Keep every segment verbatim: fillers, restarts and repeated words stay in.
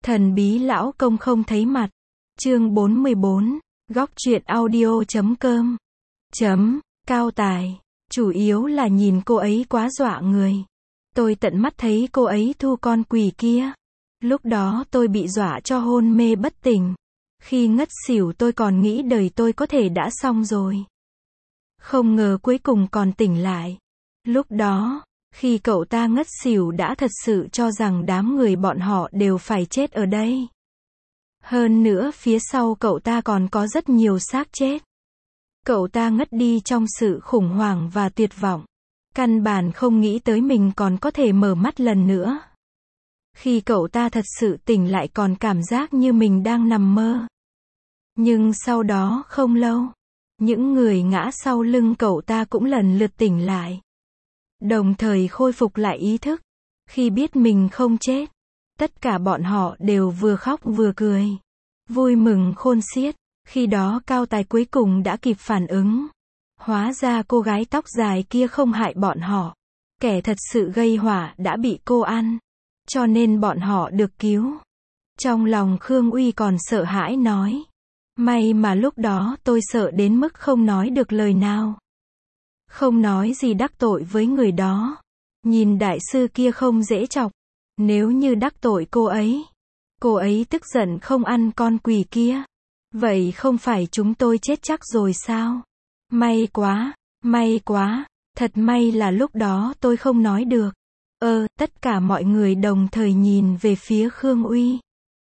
Thần bí lão công không thấy mặt. Chương bốn mươi bốn. Góc truyện audio chấm com. Chấm. Cao tài. Chủ yếu là nhìn cô ấy quá dọa người. Tôi tận mắt thấy cô ấy thu con quỷ kia. Lúc đó tôi bị dọa cho hôn mê bất tỉnh. Khi ngất xỉu tôi còn nghĩ đời tôi có thể đã xong rồi. Không ngờ cuối cùng còn tỉnh lại. Lúc đó, khi cậu ta ngất xỉu đã thật sự cho rằng đám người bọn họ đều phải chết ở đây. Hơn nữa phía sau cậu ta còn có rất nhiều xác chết. Cậu ta ngất đi trong sự khủng hoảng và tuyệt vọng. Căn bản không nghĩ tới mình còn có thể mở mắt lần nữa. Khi cậu ta thật sự tỉnh lại còn cảm giác như mình đang nằm mơ. Nhưng sau đó không lâu, những người ngã sau lưng cậu ta cũng lần lượt tỉnh lại. Đồng thời khôi phục lại ý thức. Khi biết mình không chết, tất cả bọn họ đều vừa khóc vừa cười. Vui mừng khôn xiết. Khi đó Cao Tài cuối cùng đã kịp phản ứng. Hóa ra cô gái tóc dài kia không hại bọn họ. Kẻ thật sự gây họa đã bị cô ăn. Cho nên bọn họ được cứu. Trong lòng Khương Uy còn sợ hãi nói. May mà lúc đó tôi sợ đến mức không nói được lời nào. Không nói gì đắc tội với người đó. Nhìn đại sư kia không dễ chọc. Nếu như đắc tội cô ấy, cô ấy tức giận không ăn con quỷ kia. Vậy không phải chúng tôi chết chắc rồi sao? May quá, may quá, thật may là lúc đó tôi không nói được. Ơ, tất cả mọi người đồng thời nhìn về phía Khương Uy.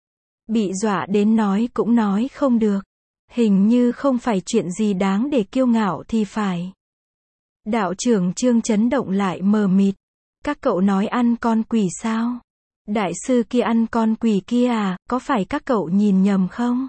Bị dọa đến nói cũng nói không được. Hình như không phải chuyện gì đáng để kiêu ngạo thì phải. Đạo trưởng Trương chấn động lại mờ mịt. Các cậu nói ăn con quỷ sao? Đại sư kia ăn con quỷ kia à, có phải các cậu nhìn nhầm không?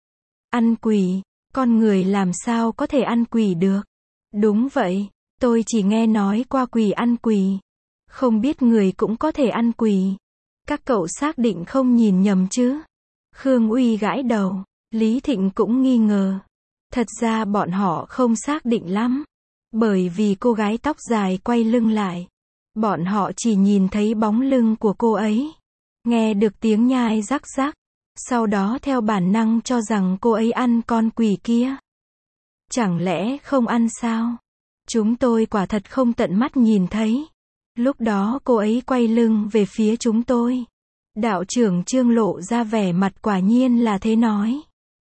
Ăn quỷ, con người làm sao có thể ăn quỷ được? Đúng vậy, tôi chỉ nghe nói qua quỷ ăn quỷ. Không biết người cũng có thể ăn quỷ. Các cậu xác định không nhìn nhầm chứ? Khương Uy gãi đầu, Lý Thịnh cũng nghi ngờ. Thật ra bọn họ không xác định lắm. Bởi vì cô gái tóc dài quay lưng lại. Bọn họ chỉ nhìn thấy bóng lưng của cô ấy. Nghe được tiếng nhai rắc rắc. Sau đó theo bản năng cho rằng cô ấy ăn con quỷ kia. Chẳng lẽ không ăn sao? Chúng tôi quả thật không tận mắt nhìn thấy. Lúc đó cô ấy quay lưng về phía chúng tôi. Đạo trưởng Trương lộ ra vẻ mặt quả nhiên là thế nói.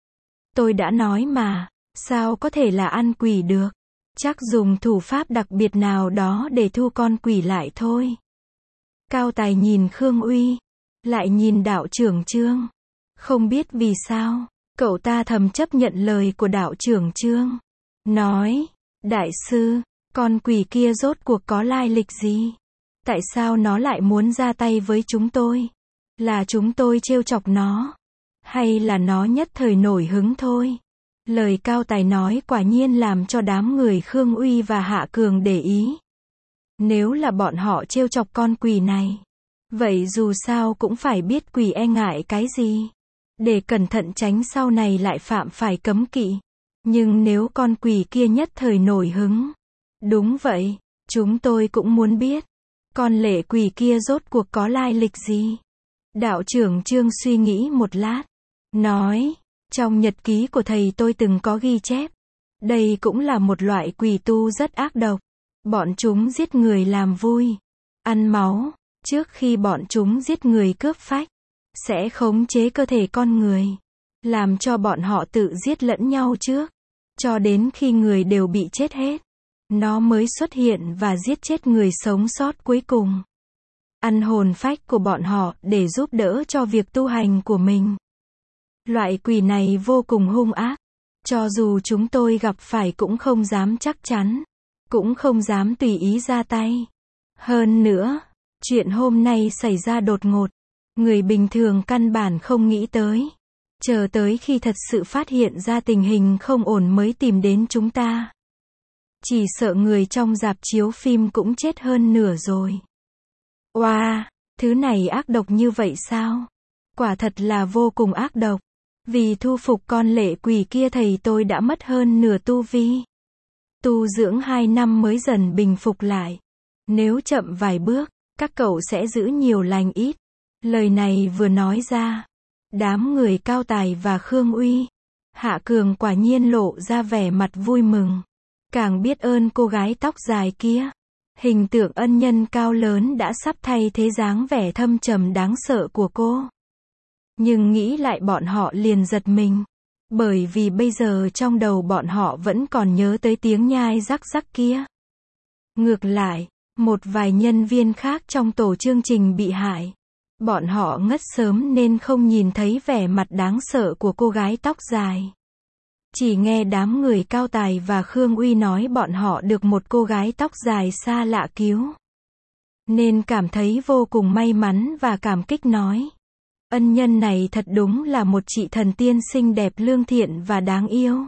Tôi đã nói mà, sao có thể là ăn quỷ được? Chắc dùng thủ pháp đặc biệt nào đó để thu con quỷ lại thôi. Cao Tài nhìn Khương Uy, lại nhìn đạo trưởng Trương. Không biết vì sao, cậu ta thầm chấp nhận lời của đạo trưởng Trương. Nói, đại sư, con quỷ kia rốt cuộc có lai lịch gì? Tại sao nó lại muốn ra tay với chúng tôi? Là chúng tôi trêu chọc nó? Hay là nó nhất thời nổi hứng thôi? Lời Cao Tài nói quả nhiên làm cho đám người Khương Uy và Hạ Cường để ý. Nếu là bọn họ trêu chọc con quỷ này, vậy dù sao cũng phải biết quỷ e ngại cái gì. Để cẩn thận tránh sau này lại phạm phải cấm kỵ. Nhưng nếu con quỷ kia nhất thời nổi hứng. Đúng vậy, chúng tôi cũng muốn biết. Con lệ quỷ kia rốt cuộc có lai lịch gì? Đạo trưởng Trương suy nghĩ một lát. Nói, trong nhật ký của thầy tôi từng có ghi chép. Đây cũng là một loại quỷ tu rất ác độc. Bọn chúng giết người làm vui. Ăn máu. Trước khi bọn chúng giết người cướp phách. Sẽ khống chế cơ thể con người. Làm cho bọn họ tự giết lẫn nhau trước. Cho đến khi người đều bị chết hết. Nó mới xuất hiện và giết chết người sống sót cuối cùng. Ăn hồn phách của bọn họ để giúp đỡ cho việc tu hành của mình. Loại quỷ này vô cùng hung ác. Cho dù chúng tôi gặp phải cũng không dám chắc chắn. Cũng không dám tùy ý ra tay. Hơn nữa, chuyện hôm nay xảy ra đột ngột. Người bình thường căn bản không nghĩ tới. Chờ tới khi thật sự phát hiện ra tình hình không ổn mới tìm đến chúng ta. Chỉ sợ người trong rạp chiếu phim cũng chết hơn nửa rồi. Oa, wow, thứ này ác độc như vậy sao? Quả thật là vô cùng ác độc. Vì thu phục con lệ quỷ kia thầy tôi đã mất hơn nửa tu vi. Tu dưỡng hai năm mới dần bình phục lại. Nếu chậm vài bước, các cậu sẽ giữ nhiều lành ít. Lời này vừa nói ra, Đám người Cao Tài và Khương Uy. Hạ Cường quả nhiên lộ ra vẻ mặt vui mừng. Càng biết ơn cô gái tóc dài kia. Hình tượng ân nhân cao lớn đã sắp thay thế dáng vẻ thâm trầm đáng sợ của cô. Nhưng nghĩ lại bọn họ liền giật mình. Bởi vì bây giờ trong đầu bọn họ vẫn còn nhớ tới tiếng nhai rắc rắc kia. Ngược lại, một vài nhân viên khác trong tổ chương trình bị hại. Bọn họ ngất sớm nên không nhìn thấy vẻ mặt đáng sợ của cô gái tóc dài. Chỉ nghe đám người Cao Tài và Khương Uy nói bọn họ được một cô gái tóc dài xa lạ cứu. Nên cảm thấy vô cùng may mắn và cảm kích nói. Ân nhân này thật đúng là một chị thần tiên xinh đẹp lương thiện và đáng yêu.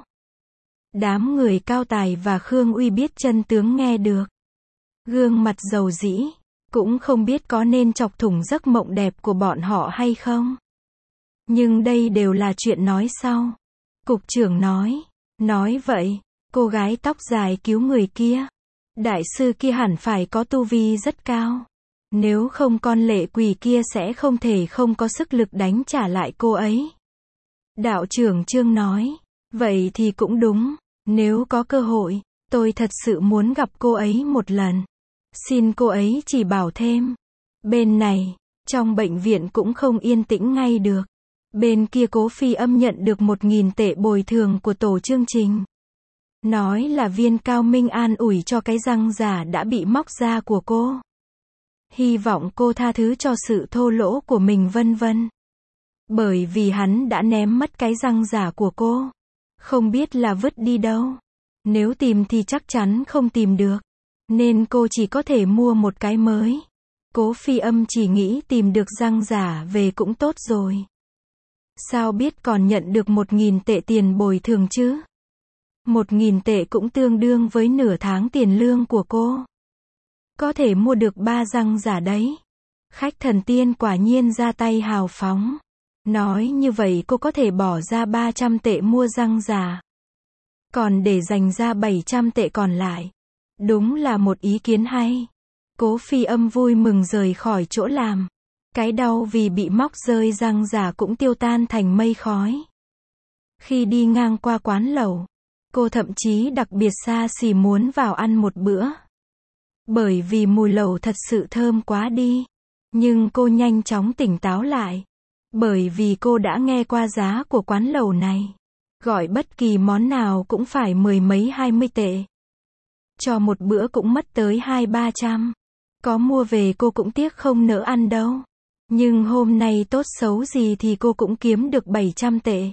Đám người Cao Tài và Khương Uy biết chân tướng nghe được. Gương mặt dầu dĩ, cũng không biết có nên chọc thủng giấc mộng đẹp của bọn họ hay không. Nhưng đây đều là chuyện nói sau. Cục trưởng nói, nói vậy, cô gái tóc dài cứu người kia. Đại sư kia hẳn phải có tu vi rất cao. Nếu không con lệ quỷ kia sẽ không thể không có sức lực đánh trả lại cô ấy. Đạo trưởng Trương nói, vậy thì cũng đúng, nếu có cơ hội, tôi thật sự muốn gặp cô ấy một lần. Xin cô ấy chỉ bảo thêm. Bên này, trong bệnh viện cũng không yên tĩnh ngay được. Bên kia Cố Phi Âm nhận được một nghìn tệ bồi thường của tổ chương trình. Nói là Viên Cao Minh an ủi cho cái răng giả đã bị móc ra của cô. Hy vọng cô tha thứ cho sự thô lỗ của mình vân vân. Bởi vì hắn đã ném mất cái răng giả của cô. Không biết là vứt đi đâu. Nếu tìm thì chắc chắn không tìm được. Nên cô chỉ có thể mua một cái mới. Cố Phi Âm chỉ nghĩ tìm được răng giả về cũng tốt rồi. Sao biết còn nhận được một nghìn tệ tiền bồi thường chứ? Một nghìn tệ cũng tương đương với nửa tháng tiền lương của cô. Có thể mua được ba răng giả đấy. Khách thần tiên quả nhiên ra tay hào phóng. Nói như vậy cô có thể bỏ ra ba trăm tệ mua răng giả. Còn để dành ra bảy trăm tệ còn lại. Đúng là một ý kiến hay. Cố Phi Âm vui mừng rời khỏi chỗ làm. Cái đau vì bị móc rơi răng giả cũng tiêu tan thành mây khói. Khi đi ngang qua quán lẩu, cô thậm chí đặc biệt xa xỉ muốn vào ăn một bữa. Bởi vì mùi lẩu thật sự thơm quá đi. Nhưng cô nhanh chóng tỉnh táo lại. Bởi vì cô đã nghe qua giá của quán lẩu này. Gọi bất kỳ món nào cũng phải mười mấy hai mươi tệ. Cho một bữa cũng mất tới hai ba trăm. Có mua về cô cũng tiếc không nỡ ăn đâu. Nhưng hôm nay tốt xấu gì thì cô cũng kiếm được bảy trăm tệ.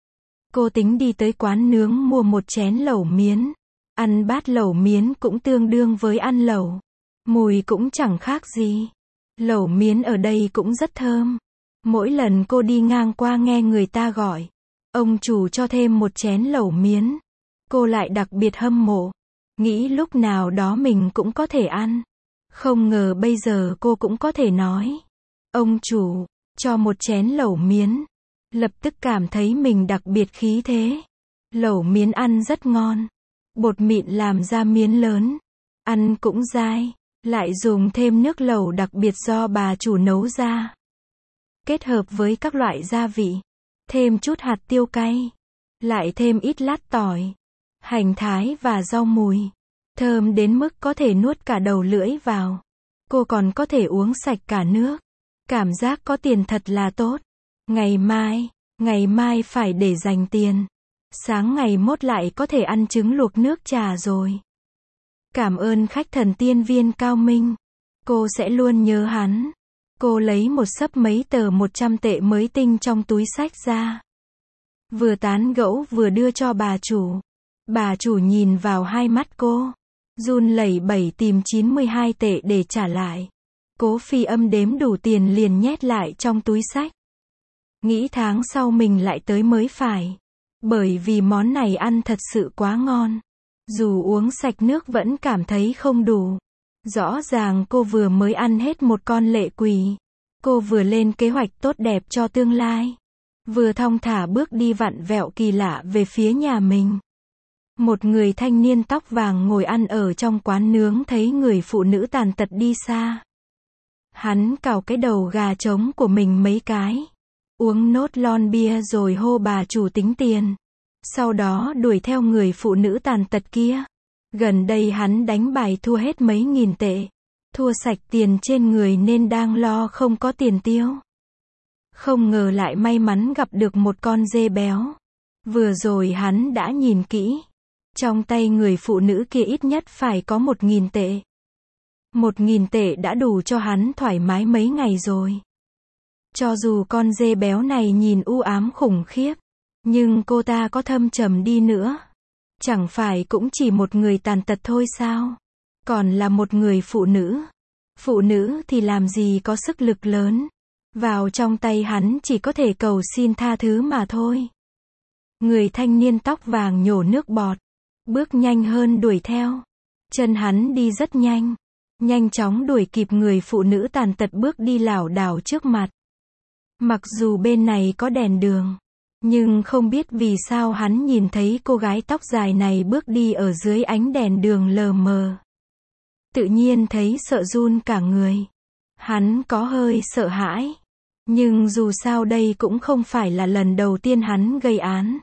Cô tính đi tới quán nướng mua một chén lẩu miến. Ăn bát lẩu miến cũng tương đương với ăn lẩu. Mùi cũng chẳng khác gì. Lẩu miến ở đây cũng rất thơm. Mỗi lần cô đi ngang qua nghe người ta gọi. Ông chủ cho thêm một chén lẩu miến. Cô lại đặc biệt hâm mộ. Nghĩ lúc nào đó mình cũng có thể ăn. Không ngờ bây giờ cô cũng có thể nói. Ông chủ, cho một chén lẩu miến. Lập tức cảm thấy mình đặc biệt khí thế. Lẩu miến ăn rất ngon. Bột mịn làm ra miến lớn. Ăn cũng dai. Lại dùng thêm nước lẩu đặc biệt do bà chủ nấu ra. Kết hợp với các loại gia vị. Thêm chút hạt tiêu cay. Lại thêm ít lát tỏi. Hành thái và rau mùi. Thơm đến mức có thể nuốt cả đầu lưỡi vào. Cô còn có thể uống sạch cả nước. Cảm giác có tiền thật là tốt. Ngày mai, ngày mai phải để dành tiền. Sáng ngày mốt lại có thể ăn trứng luộc nước trà rồi. Cảm ơn khách thần tiên Viên Cao Minh. Cô sẽ luôn nhớ hắn. Cô lấy một xấp mấy tờ một trăm tệ mới tinh trong túi xách ra. Vừa tán gẫu vừa đưa cho bà chủ. Bà chủ nhìn vào hai mắt cô. Run lẩy bẩy tìm chín mươi hai tệ để trả lại. Cố Phi Âm đếm đủ tiền liền nhét lại trong túi xách. Nghĩ tháng sau mình lại tới mới phải. Bởi vì món này ăn thật sự quá ngon. Dù uống sạch nước vẫn cảm thấy không đủ. Rõ ràng cô vừa mới ăn hết một con lệ quỷ. Cô vừa lên kế hoạch tốt đẹp cho tương lai. Vừa thong thả bước đi vặn vẹo kỳ lạ về phía nhà mình. Một người thanh niên tóc vàng ngồi ăn ở trong quán nướng thấy người phụ nữ tàn tật đi xa. Hắn cào cái đầu gà trống của mình mấy cái. uống nốt lon bia rồi hô bà chủ tính tiền. Sau đó đuổi theo người phụ nữ tàn tật kia. Gần đây hắn đánh bài thua hết mấy nghìn tệ. Thua sạch tiền trên người nên đang lo không có tiền tiêu. Không ngờ lại may mắn gặp được một con dê béo. Vừa rồi hắn đã nhìn kỹ. Trong tay người phụ nữ kia ít nhất phải có một nghìn tệ. Một nghìn tệ đã đủ cho hắn thoải mái mấy ngày rồi. Cho dù con dê béo này nhìn u ám khủng khiếp, nhưng cô ta có thâm trầm đi nữa, chẳng phải cũng chỉ một người tàn tật thôi sao? Còn là một người phụ nữ. Phụ nữ thì làm gì có sức lực lớn. Vào trong tay hắn chỉ có thể cầu xin tha thứ mà thôi. Người thanh niên tóc vàng nhổ nước bọt, bước nhanh hơn đuổi theo. Chân hắn đi rất nhanh, nhanh chóng đuổi kịp người phụ nữ tàn tật bước đi lảo đảo trước mặt. Mặc dù bên này có đèn đường, nhưng không biết vì sao hắn nhìn thấy cô gái tóc dài này bước đi ở dưới ánh đèn đường lờ mờ. Tự nhiên thấy sợ run cả người. Hắn có hơi sợ hãi. Nhưng dù sao đây cũng không phải là lần đầu tiên hắn gây án.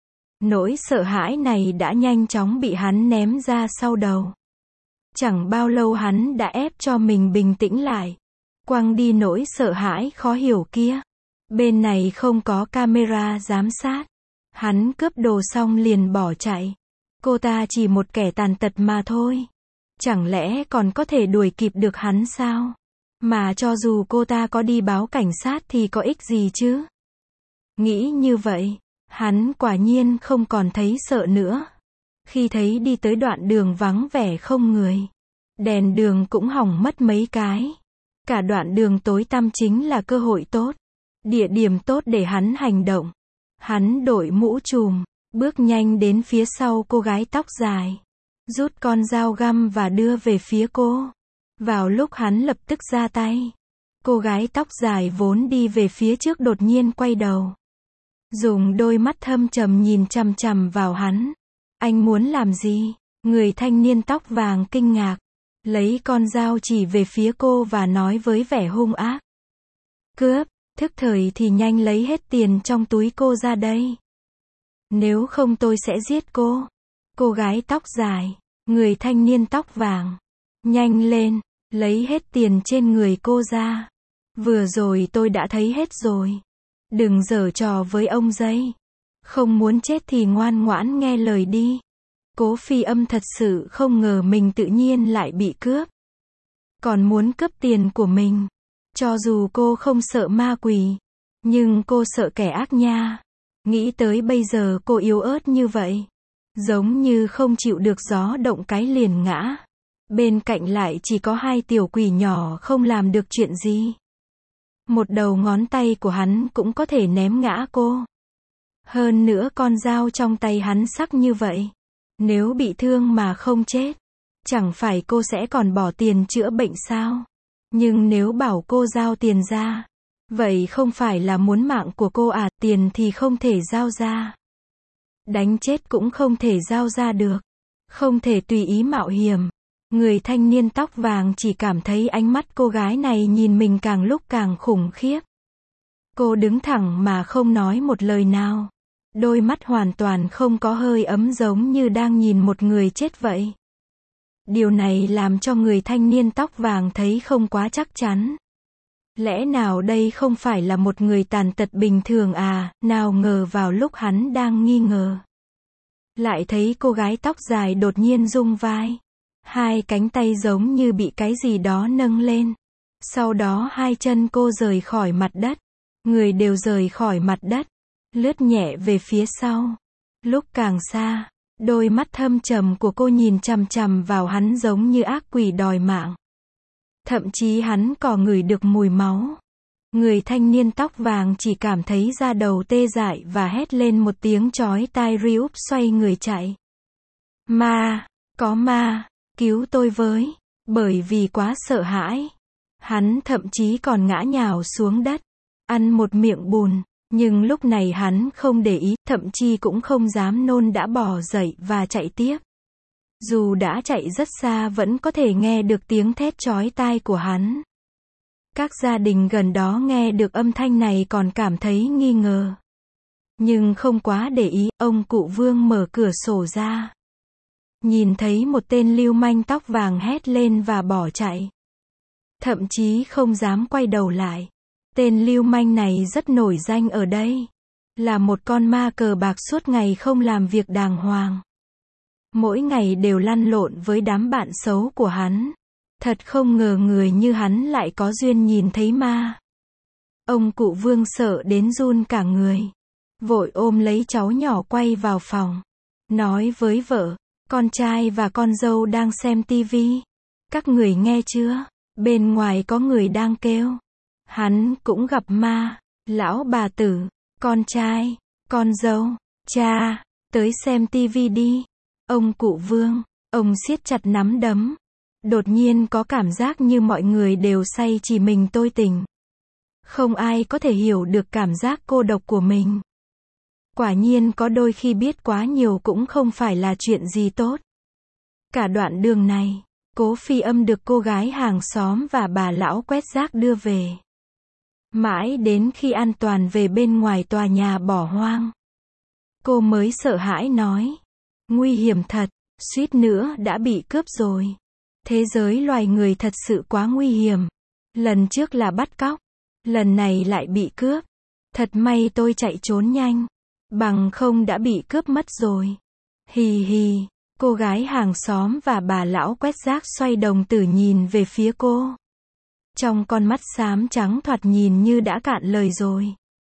Nỗi sợ hãi này đã nhanh chóng bị hắn ném ra sau đầu. Chẳng bao lâu hắn đã ép cho mình bình tĩnh lại. Quăng đi nỗi sợ hãi khó hiểu kia. Bên này không có camera giám sát. Hắn cướp đồ xong liền bỏ chạy. Cô ta chỉ một kẻ tàn tật mà thôi. Chẳng lẽ còn có thể đuổi kịp được hắn sao? Mà cho dù cô ta có đi báo cảnh sát thì có ích gì chứ? Nghĩ như vậy, hắn quả nhiên không còn thấy sợ nữa. Khi thấy đi tới đoạn đường vắng vẻ không người, đèn đường cũng hỏng mất mấy cái. Cả đoạn đường tối tăm chính là cơ hội tốt, địa điểm tốt để hắn hành động. Hắn đội mũ trùm, bước nhanh đến phía sau cô gái tóc dài, rút con dao găm và đưa về phía cô. Vào lúc hắn lập tức ra tay, cô gái tóc dài vốn đi về phía trước đột nhiên quay đầu, dùng đôi mắt thâm trầm nhìn chằm chằm vào hắn. Anh muốn làm gì? Người thanh niên tóc vàng kinh ngạc, lấy con dao chỉ về phía cô và nói với vẻ hung ác. Cướp, thức thời thì nhanh lấy hết tiền trong túi cô ra đây. Nếu không tôi sẽ giết cô. Cô gái tóc dài, người thanh niên tóc vàng, nhanh lên, lấy hết tiền trên người cô ra. Vừa rồi tôi đã thấy hết rồi. Đừng giở trò với ông dây. Không muốn chết thì ngoan ngoãn nghe lời đi. Cố Phi Âm thật sự không ngờ mình tự nhiên lại bị cướp. Còn muốn cướp tiền của mình. Cho dù cô không sợ ma quỷ, nhưng cô sợ kẻ ác nha. Nghĩ tới bây giờ cô yếu ớt như vậy, giống như không chịu được gió động cái liền ngã. Bên cạnh lại chỉ có hai tiểu quỷ nhỏ không làm được chuyện gì. Một đầu ngón tay của hắn cũng có thể ném ngã cô. Hơn nữa con dao trong tay hắn sắc như vậy. Nếu bị thương mà không chết, chẳng phải cô sẽ còn bỏ tiền chữa bệnh sao? Nhưng nếu bảo cô giao tiền ra, vậy không phải là muốn mạng của cô à? Tiền thì không thể giao ra, đánh chết cũng không thể giao ra được. Không thể tùy ý mạo hiểm. Người thanh niên tóc vàng chỉ cảm thấy ánh mắt cô gái này nhìn mình càng lúc càng khủng khiếp. Cô đứng thẳng mà không nói một lời nào. Đôi mắt hoàn toàn không có hơi ấm giống như đang nhìn một người chết vậy. Điều này làm cho người thanh niên tóc vàng thấy không quá chắc chắn. Lẽ nào đây không phải là một người tàn tật bình thường à? Nào ngờ vào lúc hắn đang nghi ngờ, lại thấy cô gái tóc dài đột nhiên rung vai. Hai cánh tay giống như bị cái gì đó nâng lên. Sau đó hai chân cô rời khỏi mặt đất. Người đều rời khỏi mặt đất, lướt nhẹ về phía sau. Lúc càng xa, đôi mắt thâm trầm của cô nhìn chằm chằm vào hắn giống như ác quỷ đòi mạng. Thậm chí hắn còn ngửi được mùi máu. Người thanh niên tóc vàng chỉ cảm thấy da đầu tê dại và hét lên một tiếng chói tai ri úp xoay người chạy. Ma, có ma, cứu tôi với. Bởi vì quá sợ hãi, hắn thậm chí còn ngã nhào xuống đất, ăn một miệng bùn. Nhưng lúc này hắn không để ý, thậm chí cũng không dám nôn đã bò dậy và chạy tiếp. Dù đã chạy rất xa vẫn có thể nghe được tiếng thét chói tai của hắn. Các gia đình gần đó nghe được âm thanh này còn cảm thấy nghi ngờ. Nhưng không quá để ý, ông cụ Vương mở cửa sổ ra. Nhìn thấy một tên lưu manh tóc vàng hét lên và bỏ chạy. Thậm chí không dám quay đầu lại. Tên lưu manh này rất nổi danh ở đây. Là một con ma cờ bạc suốt ngày không làm việc đàng hoàng. Mỗi ngày đều lăn lộn với đám bạn xấu của hắn. Thật không ngờ người như hắn lại có duyên nhìn thấy ma. Ông cụ Vương sợ đến run cả người. Vội ôm lấy cháu nhỏ quay vào phòng. Nói với vợ, con trai và con dâu đang xem tivi. Các người nghe chưa? Bên ngoài có người đang kêu. Hắn cũng gặp ma. Lão bà tử, con trai, con dâu, cha, tới xem tivi đi. Ông cụ Vương, ông siết chặt nắm đấm. Đột nhiên có cảm giác như mọi người đều say chỉ mình tôi tỉnh. Không ai có thể hiểu được cảm giác cô độc của mình. Quả nhiên có đôi khi biết quá nhiều cũng không phải là chuyện gì tốt. Cả đoạn đường này, Cố Phi Âm được cô gái hàng xóm và bà lão quét rác đưa về. Mãi đến khi an toàn về bên ngoài tòa nhà bỏ hoang, cô mới sợ hãi nói. Nguy hiểm thật, suýt nữa đã bị cướp rồi. Thế giới loài người thật sự quá nguy hiểm. Lần trước là bắt cóc, lần này lại bị cướp. Thật may tôi chạy trốn nhanh. Bằng không đã bị cướp mất rồi. Hì hì, cô gái hàng xóm và bà lão quét rác xoay đồng tử nhìn về phía cô. Trong con mắt xám trắng thoạt nhìn như đã cạn lời rồi.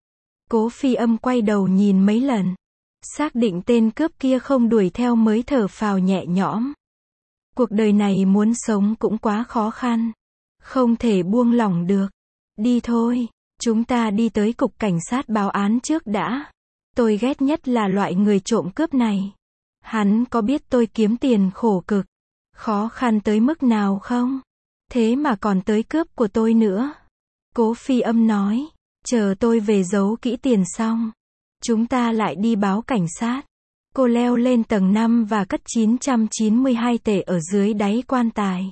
Cố Phi Âm quay đầu nhìn mấy lần. Xác định tên cướp kia không đuổi theo mới thở phào nhẹ nhõm. Cuộc đời này muốn sống cũng quá khó khăn. Không thể buông lỏng được. Đi thôi, chúng ta đi tới cục cảnh sát báo án trước đã. Tôi ghét nhất là loại người trộm cướp này. Hắn có biết tôi kiếm tiền khổ cực, khó khăn tới mức nào không? Thế mà còn tới cướp của tôi nữa. Cố Phi Âm nói, chờ tôi về giấu kỹ tiền xong, chúng ta lại đi báo cảnh sát. Cô leo lên tầng năm và cất chín trăm chín mươi hai tệ ở dưới đáy quan tài.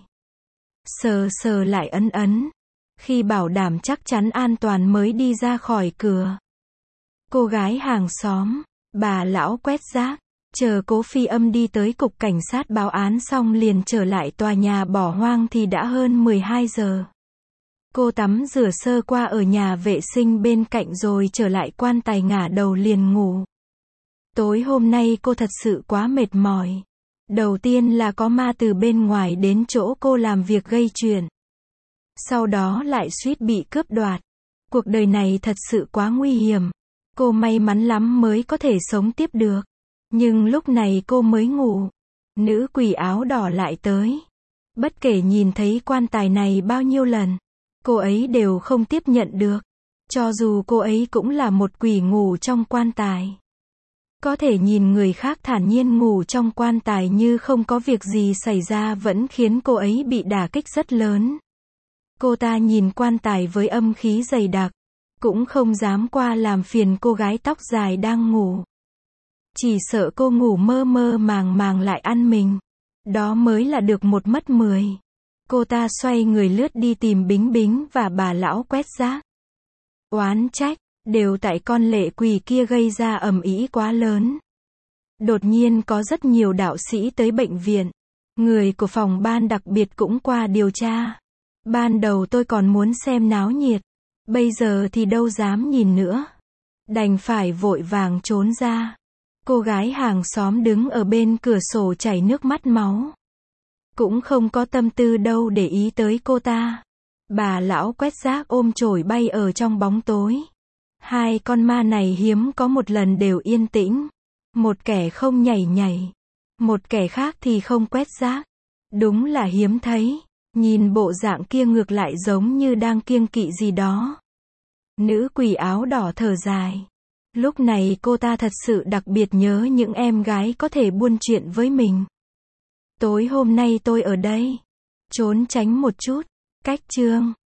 Sờ sờ lại ấn ấn. Khi bảo đảm chắc chắn an toàn mới đi ra khỏi cửa. Cô gái hàng xóm, bà lão quét rác, chờ Cố Phi Âm đi tới cục cảnh sát báo án xong liền trở lại tòa nhà bỏ hoang thì đã hơn mười hai giờ. Cô tắm rửa sơ qua ở nhà vệ sinh bên cạnh rồi trở lại quan tài ngả đầu liền ngủ. Tối hôm nay cô thật sự quá mệt mỏi. Đầu tiên là có ma từ bên ngoài đến chỗ cô làm việc gây chuyện. Sau đó lại suýt bị cướp đoạt. Cuộc đời này thật sự quá nguy hiểm. Cô may mắn lắm mới có thể sống tiếp được. Nhưng lúc này cô mới ngủ. Nữ quỷ áo đỏ lại tới. Bất kể nhìn thấy quan tài này bao nhiêu lần, cô ấy đều không tiếp nhận được. Cho dù cô ấy cũng là một quỷ ngủ trong quan tài. Có thể nhìn người khác thản nhiên ngủ trong quan tài như không có việc gì xảy ra vẫn khiến cô ấy bị đả kích rất lớn. Cô ta nhìn quan tài với âm khí dày đặc, cũng không dám qua làm phiền cô gái tóc dài đang ngủ. Chỉ sợ cô ngủ mơ mơ màng màng lại ăn mình. Đó mới là được một mất mười. Cô ta xoay người lướt đi tìm Bính Bính và bà lão quét rác. Oán trách, đều tại con lệ quỷ kia gây ra ầm ĩ quá lớn. Đột nhiên có rất nhiều đạo sĩ tới bệnh viện. Người của phòng ban đặc biệt cũng qua điều tra. Ban đầu tôi còn muốn xem náo nhiệt. Bây giờ thì đâu dám nhìn nữa. Đành phải vội vàng trốn ra. Cô gái hàng xóm đứng ở bên cửa sổ chảy nước mắt máu. Cũng không có tâm tư đâu để ý tới cô ta. Bà lão quét rác ôm chổi bay ở trong bóng tối. Hai con ma này hiếm có một lần đều yên tĩnh. Một kẻ không nhảy nhảy. Một kẻ khác thì không quét rác. Đúng là hiếm thấy. Nhìn bộ dạng kia ngược lại giống như đang kiêng kỵ gì đó. Nữ quỷ áo đỏ thở dài. Lúc này cô ta thật sự đặc biệt nhớ những em gái có thể buôn chuyện với mình. Tối hôm nay tôi ở đây. Trốn tránh một chút. Cách chương.